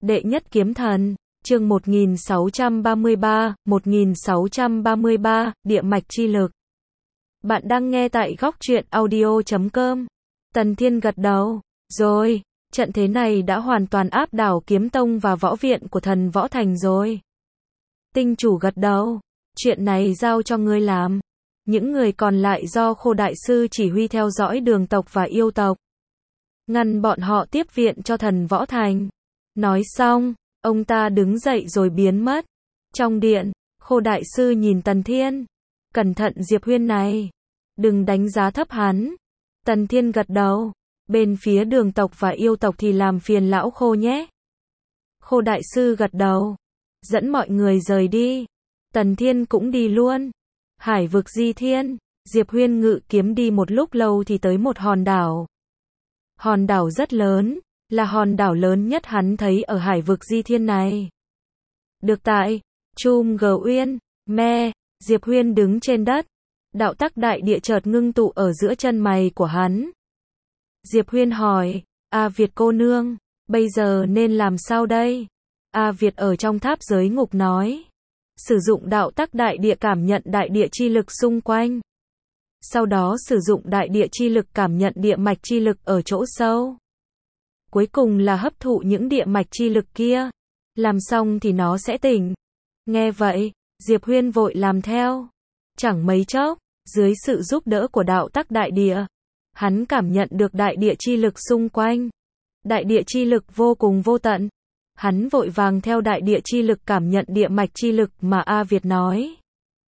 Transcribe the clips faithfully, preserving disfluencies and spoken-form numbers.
Đệ nhất kiếm thần, chương một nghìn sáu trăm ba mươi ba, một nghìn sáu trăm ba mươi ba, địa mạch chi lực. Bạn đang nghe tại góc truyện audio chấm com. Tần Thiên gật đầu. Rồi, trận thế này đã hoàn toàn áp đảo kiếm tông và võ viện của thần võ thành rồi. Tinh chủ gật đầu. Chuyện này giao cho ngươi làm. Những người còn lại do Khô Đại Sư chỉ huy theo dõi đường tộc và yêu tộc. Ngăn bọn họ tiếp viện cho thần võ thành. Nói xong, ông ta đứng dậy rồi biến mất. Trong điện, Khô Đại Sư nhìn Tần Thiên. Cẩn thận Diệp Huyên này. Đừng đánh giá thấp hắn. Tần Thiên gật đầu. Bên phía đường tộc và yêu tộc thì làm phiền lão Khô nhé. Khô Đại Sư gật đầu. Dẫn mọi người rời đi. Tần Thiên cũng đi luôn. Hải vực di thiên. Diệp Huyên ngự kiếm đi một lúc lâu thì tới một hòn đảo. Hòn đảo rất lớn. Là hòn đảo lớn nhất hắn thấy ở hải vực di thiên này. Được tại, Chum G Uyên, Me, Diệp Huyên đứng trên đất. Đạo tắc đại địa chợt ngưng tụ ở giữa chân mày của hắn. Diệp Huyên hỏi, A Việt cô nương, bây giờ nên làm sao đây? A Việt ở trong tháp giới ngục nói. Sử dụng đạo tắc đại địa cảm nhận đại địa chi lực xung quanh. Sau đó sử dụng đại địa chi lực cảm nhận địa mạch chi lực ở chỗ sâu. Cuối cùng là hấp thụ những địa mạch chi lực kia. Làm xong thì nó sẽ tỉnh. Nghe vậy, Diệp Huyên vội làm theo. Chẳng mấy chốc, dưới sự giúp đỡ của đạo tắc đại địa, hắn cảm nhận được đại địa chi lực xung quanh. Đại địa chi lực vô cùng vô tận. Hắn vội vàng theo đại địa chi lực cảm nhận địa mạch chi lực mà A Việt nói.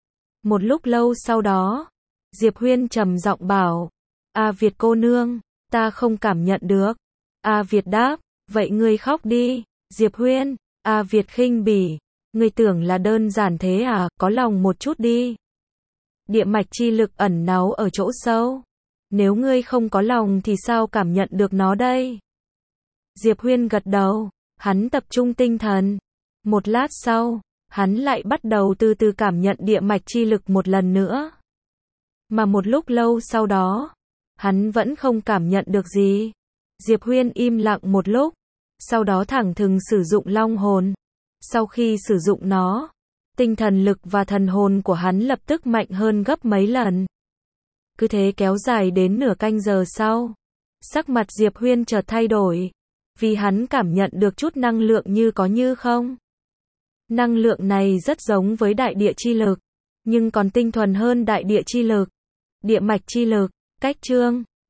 Một lúc lâu sau đó, Diệp Huyên trầm giọng bảo, A Việt cô nương, ta không cảm nhận được. A Việt đáp, vậy ngươi khóc đi. Diệp Huyên, A Việt khinh bỉ, ngươi tưởng là đơn giản thế à, có lòng một chút đi. Địa mạch chi lực ẩn náu ở chỗ sâu. Nếu ngươi không có lòng thì sao cảm nhận được nó đây? Diệp Huyên gật đầu, hắn tập trung tinh thần. Một lát sau, hắn lại bắt đầu từ từ cảm nhận địa mạch chi lực một lần nữa. Mà một lúc lâu sau đó, hắn vẫn không cảm nhận được gì. Diệp Huyên im lặng một lúc, sau đó thẳng thừng sử dụng long hồn. Sau khi sử dụng nó, tinh thần lực và thần hồn của hắn lập tức mạnh hơn gấp mấy lần. Cứ thế kéo dài đến nửa canh giờ sau. Sắc mặt Diệp Huyên chợt thay đổi, vì hắn cảm nhận được chút năng lượng như có như không. Năng lượng này rất giống với đại địa chi lực, nhưng còn tinh thuần hơn đại địa chi lực. Địa mạch chi lực, cách chương.